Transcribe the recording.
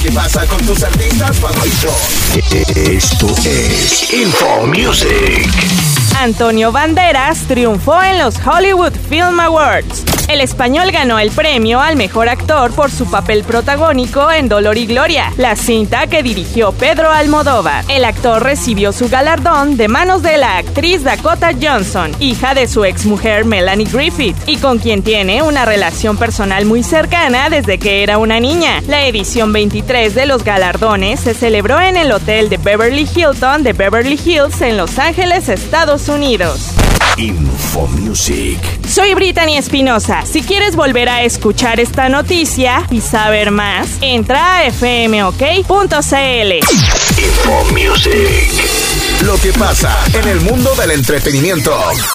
que pasa con tus artistas favoritos. Esto es Info Music. Antonio Banderas triunfó en los Hollywood Film Awards. El español ganó el premio al mejor actor por su papel protagónico en Dolor y Gloria, la cinta que dirigió Pedro Almodóvar. El actor recibió su galardón de manos de la actriz Dakota Johnson, hija de su exmujer Melanie Griffith, y con quien tiene una relación personal muy cercana desde que era una niña. La edición 23 de los galardones se celebró en el hotel de Beverly Hilton de Beverly Hills en Los Ángeles, Estados Unidos. Info Music. Soy Brittany Espinosa. Si quieres volver a escuchar esta noticia y saber más, entra a fmok.cl. Info Music. Lo que pasa en el mundo del entretenimiento.